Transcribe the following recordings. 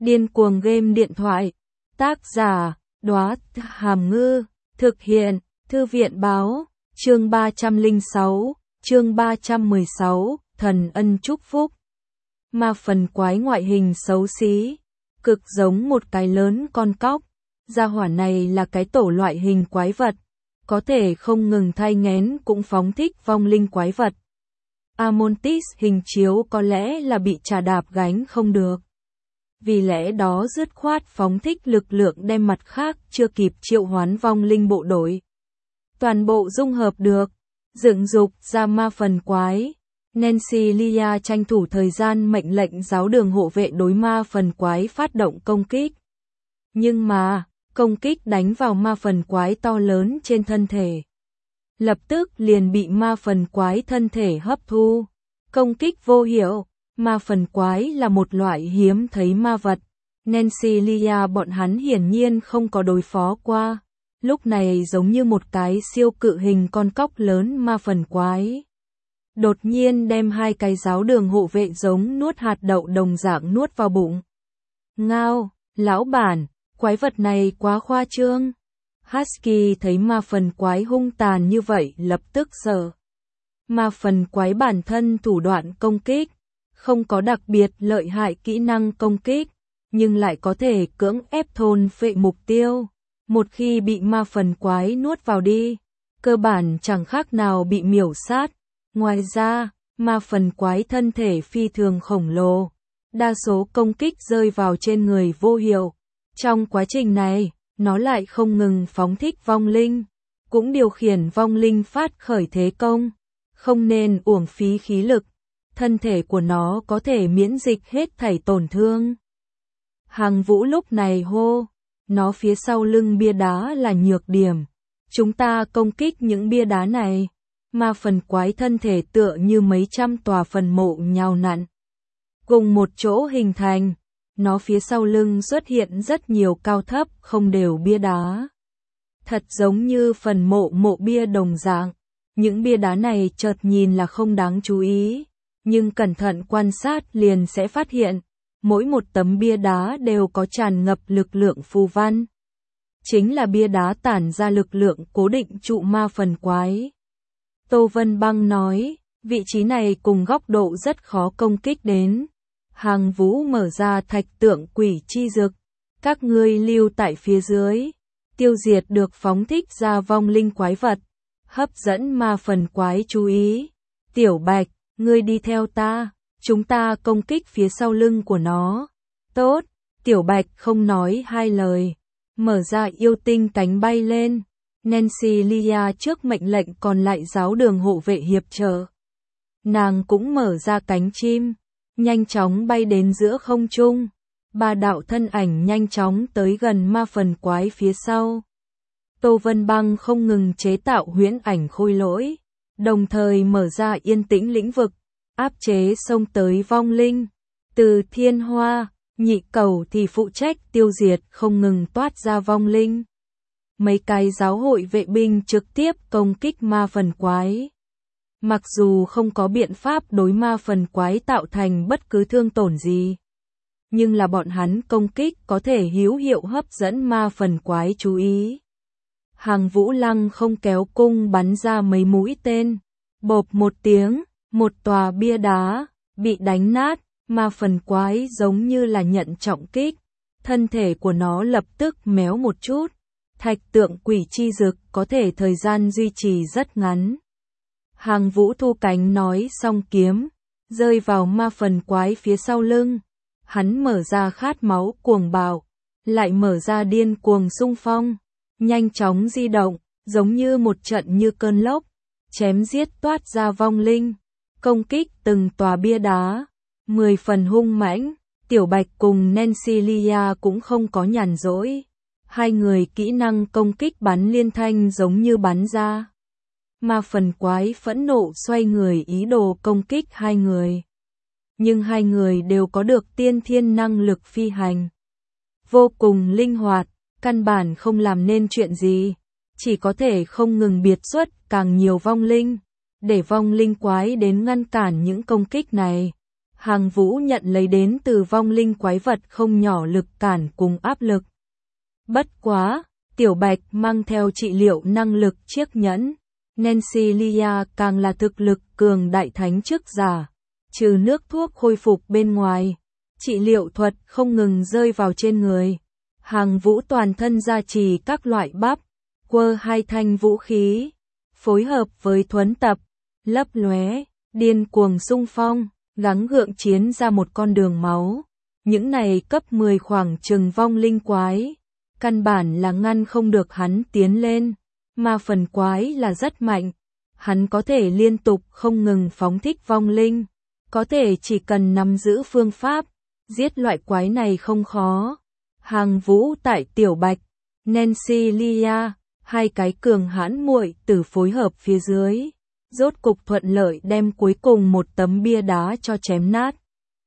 Điên cuồng game điện thoại. Tác giả, Đóa Hàm Ngư. Thực hiện, Thư viện báo. Chương 306, chương 316, thần ân chúc phúc. Ma phần quái ngoại hình xấu xí, cực giống một cái lớn con cóc. Gia hỏa này là cái tổ loại hình quái vật, có thể không ngừng thai nghén cũng phóng thích vong linh quái vật. Amontis hình chiếu có lẽ là bị trà đạp gánh không được. Vì lẽ đó dứt khoát phóng thích lực lượng đem mặt khác chưa kịp triệu hoán vong linh bộ đội. Toàn bộ dung hợp được, dựng dục ra ma phần quái. Nancy Lia tranh thủ thời gian mệnh lệnh giáo đường hộ vệ đối ma phần quái phát động công kích. Nhưng mà, công kích đánh vào ma phần quái to lớn trên thân thể. Lập tức liền bị ma phần quái thân thể hấp thu. Công kích vô hiệu, ma phần quái là một loại hiếm thấy ma vật. Nancy Lia bọn hắn hiển nhiên không có đối phó qua. Lúc này giống như một cái siêu cự hình con cóc lớn ma phần quái. Đột nhiên đem hai cái giáo đường hộ vệ giống nuốt hạt đậu đồng dạng nuốt vào bụng. Ngao, lão bản, quái vật này quá khoa trương. Husky thấy ma phần quái hung tàn như vậy lập tức sợ. Ma phần quái bản thân thủ đoạn công kích, không có đặc biệt lợi hại kỹ năng công kích, nhưng lại có thể cưỡng ép thôn phệ mục tiêu. Một khi bị ma phần quái nuốt vào đi, cơ bản chẳng khác nào bị miểu sát. Ngoài ra, ma phần quái thân thể phi thường khổng lồ, đa số công kích rơi vào trên người vô hiệu. Trong quá trình này, nó lại không ngừng phóng thích vong linh, cũng điều khiển vong linh phát khởi thế công, không nên uổng phí khí lực. Thân thể của nó có thể miễn dịch hết thảy tổn thương. Hàng Vũ lúc này hô, nó phía sau lưng bia đá là nhược điểm. Chúng ta công kích những bia đá này. Ma phần quái thân thể tựa như mấy trăm tòa phần mộ nhào nặn, cùng một chỗ hình thành. Nó phía sau lưng xuất hiện rất nhiều cao thấp không đều bia đá. Thật giống như phần mộ bia đồng dạng. Những bia đá này chợt nhìn là không đáng chú ý, nhưng cẩn thận quan sát liền sẽ phát hiện, mỗi một tấm bia đá đều có tràn ngập lực lượng phù văn. Chính là bia đá tản ra lực lượng cố định trụ ma phần quái. Tô Vân Băng nói, vị trí này cùng góc độ rất khó công kích đến. Hàng Vũ mở ra thạch tượng quỷ chi dực. Các ngươi lưu tại phía dưới, tiêu diệt được phóng thích ra vong linh quái vật, hấp dẫn ma phần quái chú ý. Tiểu Bạch, ngươi đi theo ta, chúng ta công kích phía sau lưng của nó. Tốt, Tiểu Bạch không nói hai lời, mở ra yêu tinh cánh bay lên. Nancy Lia trước mệnh lệnh còn lại giáo đường hộ vệ hiệp trợ. Nàng cũng mở ra cánh chim, nhanh chóng bay đến giữa không trung. Ba đạo thân ảnh nhanh chóng tới gần ma phần quái phía sau. Tô Vân Băng không ngừng chế tạo huyễn ảnh khôi lỗi, đồng thời mở ra yên tĩnh lĩnh vực, áp chế xông tới vong linh. Từ Thiên Hoa, Nhị Cầu thì phụ trách tiêu diệt không ngừng toát ra vong linh. Mấy cái giáo hội vệ binh trực tiếp công kích ma phần quái. Mặc dù không có biện pháp đối ma phần quái tạo thành bất cứ thương tổn gì, nhưng là bọn hắn công kích có thể hữu hiệu hấp dẫn ma phần quái chú ý. Hàng Vũ Lăng không kéo cung bắn ra mấy mũi tên. Bộp một tiếng, một tòa bia đá bị đánh nát, ma phần quái giống như là nhận trọng kích. Thân thể của nó lập tức méo một chút. Thạch tượng quỷ chi dực có thể thời gian duy trì rất ngắn. Hàng Vũ thu cánh nói xong kiếm, rơi vào ma phần quái phía sau lưng. Hắn mở ra khát máu cuồng bạo, lại mở ra điên cuồng xung phong, nhanh chóng di động, giống như một trận như cơn lốc, chém giết toát ra vong linh, công kích từng tòa bia đá, 10 phần hung mãnh. Tiểu Bạch cùng Nancy Lia cũng không có nhàn rỗi. Hai người kỹ năng công kích bắn liên thanh giống như bắn ra. Ma phần quái phẫn nộ xoay người ý đồ công kích hai người. Nhưng hai người đều có được tiên thiên năng lực phi hành. Vô cùng linh hoạt, căn bản không làm nên chuyện gì. Chỉ có thể không ngừng biệt xuất càng nhiều vong linh. Để vong linh quái đến ngăn cản những công kích này. Hàng Vũ nhận lấy đến từ vong linh quái vật không nhỏ lực cản cùng áp lực. Bất quá, Tiểu Bạch mang theo trị liệu năng lực chiếc nhẫn. Nancy Lia càng là thực lực cường đại thánh chức giả. Trừ nước thuốc khôi phục bên ngoài, trị liệu thuật không ngừng rơi vào trên người. Hàng Vũ toàn thân gia trì các loại bắp, quơ hai thanh vũ khí, phối hợp với thuấn tập, lấp lóe, điên cuồng xung phong, gắng gượng chiến ra một con đường máu. Những này cấp 10 khoảng chừng vong linh quái, căn bản là ngăn không được hắn tiến lên, mà phần quái là rất mạnh. Hắn có thể liên tục không ngừng phóng thích vong linh, có thể chỉ cần nắm giữ phương pháp, giết loại quái này không khó. Hàng Vũ tại Tiểu Bạch, Nancy Lia, hai cái cường hãn muội tử phối hợp phía dưới, rốt cục thuận lợi đem cuối cùng một tấm bia đá cho chém nát.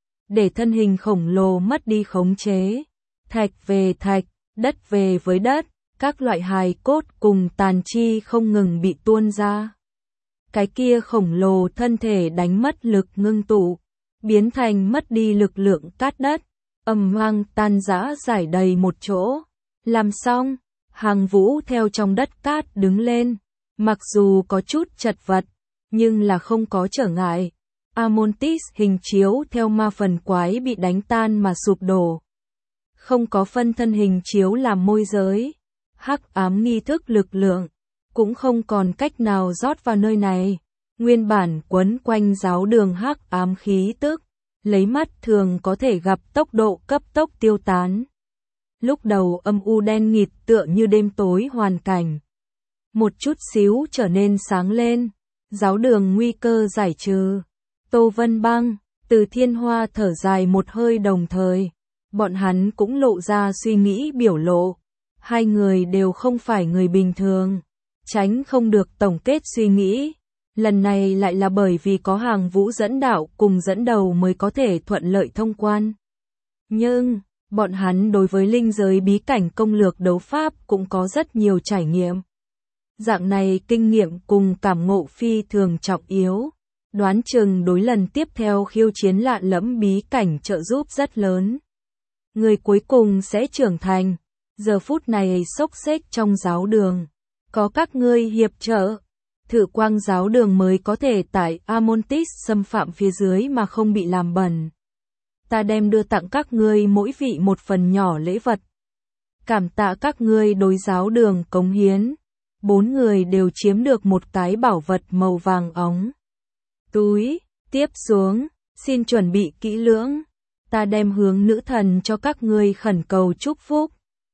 Để thân hình khổng lồ mất đi khống chế, thạch về thạch, đất về với đất, các loại hài cốt cùng tàn chi không ngừng bị tuôn ra. Cái kia khổng lồ thân thể đánh mất lực ngưng tụ, biến thành mất đi lực lượng cát đất, ầm vang tan rã rải đầy một chỗ. Làm xong, Hàng Vũ theo trong đất cát đứng lên, mặc dù có chút chật vật, nhưng là không có trở ngại. Amontis hình chiếu theo ma phần quái bị đánh tan mà sụp đổ. Không có phân thân hình chiếu làm môi giới, hắc ám nghi thức lực lượng, cũng không còn cách nào rót vào nơi này. Nguyên bản quấn quanh giáo đường hắc ám khí tức, lấy mắt thường có thể gặp tốc độ cấp tốc tiêu tán. Lúc đầu âm u đen nghịt tựa như đêm tối hoàn cảnh. Một chút xíu trở nên sáng lên, giáo đường nguy cơ giải trừ. Tô Vân Băng, Từ Thiên Hoa thở dài một hơi đồng thời. Bọn hắn cũng lộ ra suy nghĩ biểu lộ. Hai người đều không phải người bình thường. Tránh không được tổng kết suy nghĩ. Lần này lại là bởi vì có Hàng Vũ dẫn đạo cùng dẫn đầu mới có thể thuận lợi thông quan. Nhưng, bọn hắn đối với linh giới bí cảnh công lược đấu pháp cũng có rất nhiều trải nghiệm. Dạng này kinh nghiệm cùng cảm ngộ phi thường trọng yếu. Đoán chừng đối lần tiếp theo khiêu chiến lạ lẫm bí cảnh trợ giúp rất lớn. Người cuối cùng sẽ trưởng thành. Giờ phút này xốc xếch trong giáo đường. Có các ngươi hiệp trợ. Thử quang giáo đường mới có thể tại Amontis xâm phạm phía dưới mà không bị làm bẩn. Ta đem đưa tặng các ngươi mỗi vị một phần nhỏ lễ vật. Cảm tạ các ngươi đối giáo đường cống hiến. 4 người đều chiếm được một cái bảo vật màu vàng óng. Túi, tiếp xuống, xin chuẩn bị kỹ lưỡng. Ta đem hướng nữ thần cho các ngươi khẩn cầu chúc phúc.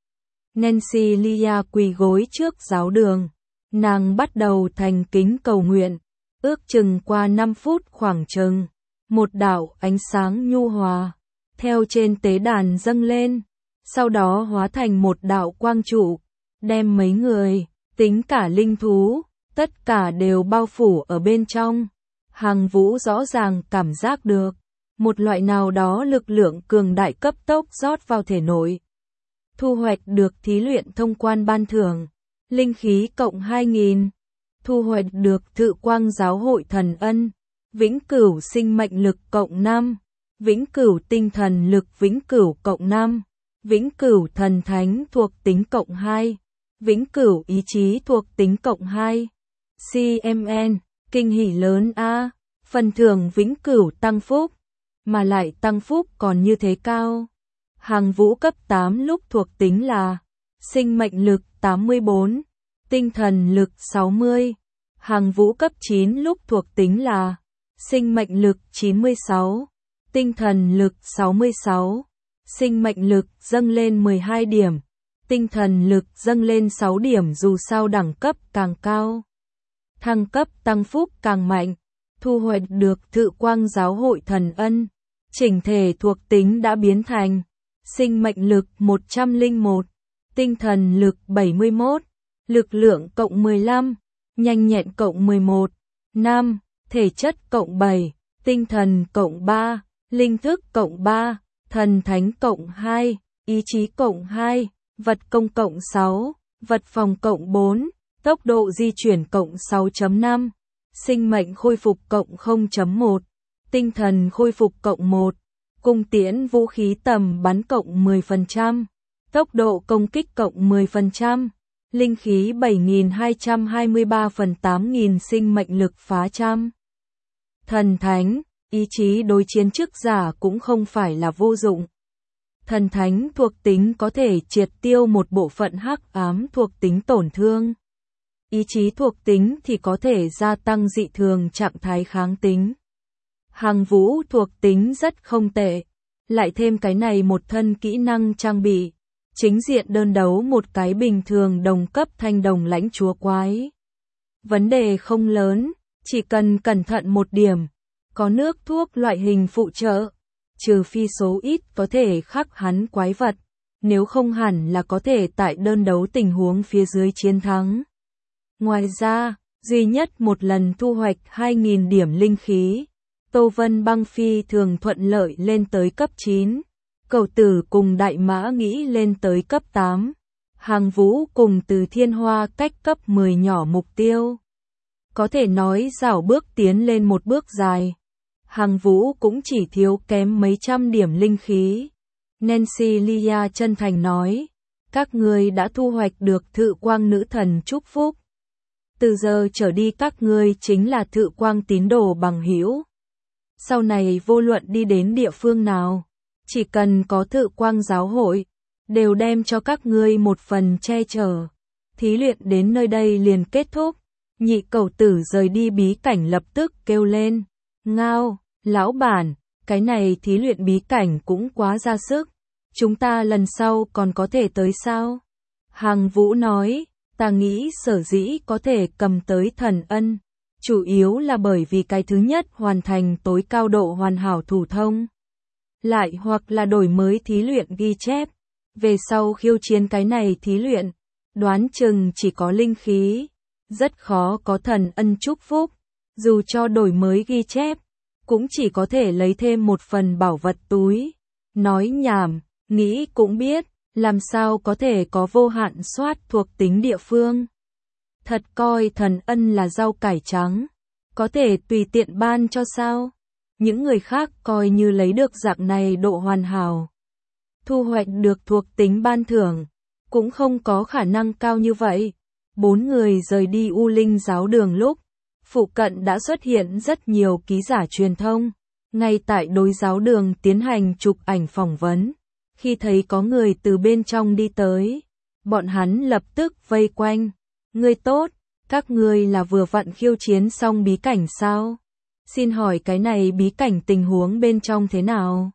Nancy Lia quỳ gối trước giáo đường. Nàng bắt đầu thành kính cầu nguyện. Ước chừng qua 5 phút khoảng chừng. Một đạo ánh sáng nhu hòa. Theo trên tế đàn dâng lên. Sau đó hóa thành một đạo quang trụ. Đem mấy người, tính cả linh thú, tất cả đều bao phủ ở bên trong. Hàng Vũ rõ ràng cảm giác được. Một loại nào đó lực lượng cường đại cấp tốc rót vào thể nội. Thu hoạch được thí luyện thông quan ban thưởng. Linh khí cộng 2000. Thu hoạch được Thự Quang Giáo hội thần ân. Vĩnh cửu sinh mệnh lực cộng 5. Vĩnh cửu tinh thần lực vĩnh cửu cộng 5. Vĩnh cửu thần thánh thuộc tính cộng 2. Vĩnh cửu ý chí thuộc tính cộng 2. CMN, kinh hỉ lớn A. Phần thưởng vĩnh cửu tăng phúc. Mà lại tăng phúc còn như thế cao. Hàng Vũ cấp 8 lúc thuộc tính là sinh mệnh lực 84, tinh thần lực 60. Hàng Vũ cấp 9 lúc thuộc tính là sinh mệnh lực 96, tinh thần lực 66. Sinh mệnh lực dâng lên 12 điểm, tinh thần lực dâng lên 6 điểm dù sao đẳng cấp càng cao. Thăng cấp tăng phúc càng mạnh, thu hoạch được Thự Quang Giáo hội thần ân. Chỉnh thể thuộc tính đã biến thành sinh mệnh lực 101, tinh thần lực 71, lực lượng cộng 15, nhanh nhẹn cộng 11, 5, thể chất cộng 7, tinh thần cộng 3, linh thức cộng 3, thần thánh cộng 2, ý chí cộng 2, vật công cộng 6, vật phòng cộng 4, tốc độ di chuyển cộng 6.5, sinh mệnh khôi phục cộng 0.1, tinh thần khôi phục cộng 1, cung tiễn vũ khí tầm bắn cộng 10%, tốc độ công kích cộng 10%, linh khí 7223 phần 8000 sinh mệnh lực phá trăm. Thần thánh, ý chí đối chiến trước giả cũng không phải là vô dụng. Thần thánh thuộc tính có thể triệt tiêu một bộ phận hắc ám thuộc tính tổn thương. Ý chí thuộc tính thì có thể gia tăng dị thường trạng thái kháng tính. Hàng vũ thuộc tính rất không tệ. Lại thêm cái này một thân kỹ năng trang bị. Chính diện đơn đấu một cái bình thường đồng cấp thanh đồng lãnh chúa quái. Vấn đề không lớn, chỉ cần cẩn thận một điểm. Có nước thuốc loại hình phụ trợ. Trừ phi số ít có thể khắc hắn quái vật. Nếu không hẳn là có thể tại đơn đấu tình huống phía dưới chiến thắng. Ngoài ra, duy nhất một lần thu hoạch 2000 điểm linh khí. Tô Vân Băng phi thường thuận lợi lên tới cấp 9. Cầu Tử cùng Đại Mã Nghĩ lên tới cấp 8. Hàng Vũ cùng Từ Thiên Hoa cách cấp 10 nhỏ mục tiêu. Có thể nói rảo bước tiến lên một bước dài. Hàng Vũ cũng chỉ thiếu kém mấy trăm điểm linh khí. Nancy Lia chân thành nói, các ngươi đã thu hoạch được Thự Quang Nữ Thần chúc phúc. Từ giờ trở đi các ngươi chính là Thự Quang tín đồ bằng hữu. Sau này vô luận đi đến địa phương nào, chỉ cần có Thự Quang giáo hội, đều đem cho các ngươi một phần che chở. Thí luyện đến nơi đây liền kết thúc. Nhị Cầu Tử rời đi bí cảnh lập tức kêu lên, ngao, lão bản, cái này thí luyện bí cảnh cũng quá ra sức. Chúng ta lần sau còn có thể tới sao? Hàng Vũ nói, ta nghĩ sở dĩ có thể cầm tới thần ân. Chủ yếu là bởi vì cái thứ nhất hoàn thành tối cao độ hoàn hảo thủ thông. Lại hoặc là đổi mới thí luyện ghi chép. Về sau khiêu chiến cái này thí luyện, đoán chừng chỉ có linh khí. Rất khó có thần ân chúc phúc. Dù cho đổi mới ghi chép, cũng chỉ có thể lấy thêm một phần bảo vật túi. Nói nhảm, nghĩ cũng biết, làm sao có thể có vô hạn soát thuộc tính địa phương. Thật coi thần ân là rau cải trắng, có thể tùy tiện ban cho sao. Những người khác coi như lấy được dạng này độ hoàn hảo. Thu hoạch được thuộc tính ban thưởng, cũng không có khả năng cao như vậy. 4 người rời đi U Linh giáo đường lúc, phụ cận đã xuất hiện rất nhiều ký giả truyền thông. Ngay tại đối giáo đường tiến hành chụp ảnh phỏng vấn. Khi thấy có người từ bên trong đi tới, bọn hắn lập tức vây quanh. Ngươi tốt, các ngươi là vừa vặn khiêu chiến xong bí cảnh sao? Xin hỏi cái này bí cảnh tình huống bên trong thế nào?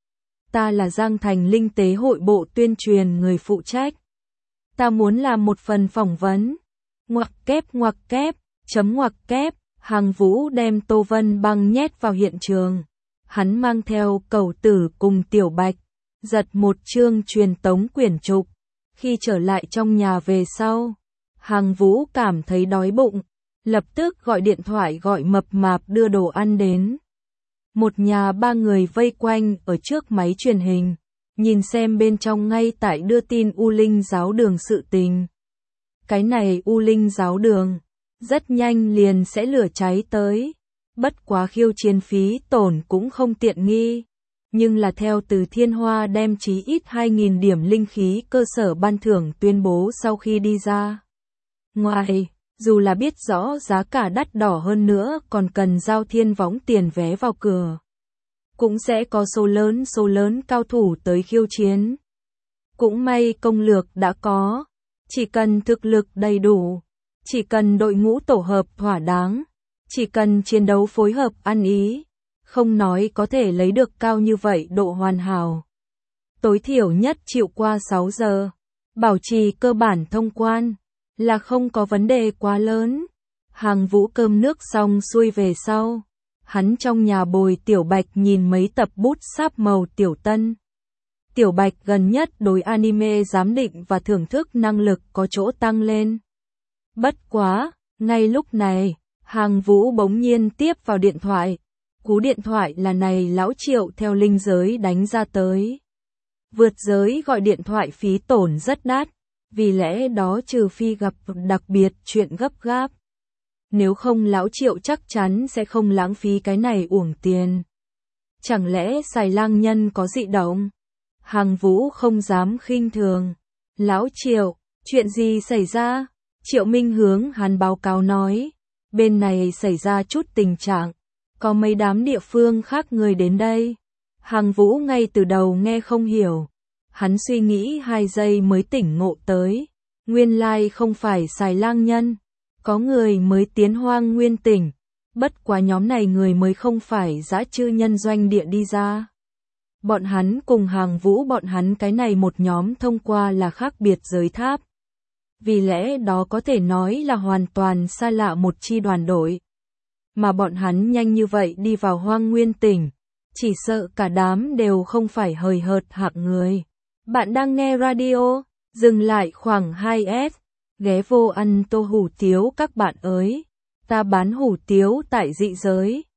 Ta là Giang Thành Linh Tế hội bộ tuyên truyền người phụ trách. Ta muốn làm một phần phỏng vấn. Ngoặc kép, chấm ngoặc kép, Hàng Vũ đem Tô Vân Băng nhét vào hiện trường. Hắn mang theo Cầu Tử cùng Tiểu Bạch, giật một chương truyền tống quyển trục. Khi trở lại trong nhà về sau, Hàng Vũ cảm thấy đói bụng, lập tức gọi điện thoại gọi Mập Mạp đưa đồ ăn đến. Một nhà 3 người vây quanh ở trước máy truyền hình, nhìn xem bên trong ngay tại đưa tin U Linh giáo đường sự tình. Cái này U Linh giáo đường, rất nhanh liền sẽ lửa cháy tới. Bất quá khiêu chiến phí tổn cũng không tiện nghi. Nhưng là theo Từ Thiên Hoa đem chí ít 2000 điểm linh khí cơ sở ban thưởng tuyên bố sau khi đi ra. Ngoài, dù là biết rõ giá cả đắt đỏ hơn nữa còn cần giao thiên võng tiền vé vào cửa. Cũng sẽ có số lớn cao thủ tới khiêu chiến. Cũng may công lược đã có. Chỉ cần thực lực đầy đủ. Chỉ cần đội ngũ tổ hợp thỏa đáng. Chỉ cần chiến đấu phối hợp ăn ý. Không nói có thể lấy được cao như vậy độ hoàn hảo. Tối thiểu nhất chịu qua 6 giờ. Bảo trì cơ bản thông quan. Là không có vấn đề quá lớn. Hàng Vũ cơm nước xong xuôi về sau. Hắn trong nhà bồi Tiểu Bạch nhìn mấy tập bút sáp màu Tiểu Tân. Tiểu Bạch gần nhất đối anime giám định và thưởng thức năng lực có chỗ tăng lên. Bất quá, ngay lúc này, Hàng Vũ bỗng nhiên tiếp vào điện thoại. Cú điện thoại là này lão Triệu theo linh giới đánh ra tới. Vượt giới gọi điện thoại phí tổn rất đắt, vì lẽ đó trừ phi gặp đặc biệt chuyện gấp gáp. Nếu không lão Triệu chắc chắn sẽ không lãng phí cái này uổng tiền. Chẳng lẽ Xài Lang Nhân có dị động? Hàng Vũ không dám khinh thường. Lão Triệu, chuyện gì xảy ra? Triệu Minh hướng hắn báo cáo nói. Bên này xảy ra chút tình trạng. Có mấy đám địa phương khác người đến đây. Hàng Vũ ngay từ đầu nghe không hiểu. Hắn suy nghĩ 2 giây mới tỉnh ngộ tới. Nguyên lai không phải Xài Lang Nhân. Có người mới tiến Hoang Nguyên tỉnh. Bất quá nhóm này người mới không phải dã chư nhân doanh địa đi ra. Bọn hắn cùng Hàng Vũ bọn hắn cái này một nhóm thông qua là khác biệt giới tháp. Vì lẽ đó có thể nói là hoàn toàn xa lạ một chi đoàn đội. Mà bọn hắn nhanh như vậy đi vào Hoang Nguyên tỉnh. Chỉ sợ cả đám đều không phải hời hợt hạng người. Bạn đang nghe radio, dừng lại khoảng 2S, ghé vô ăn tô hủ tiếu các bạn ơi. Ta bán hủ tiếu tại dị giới.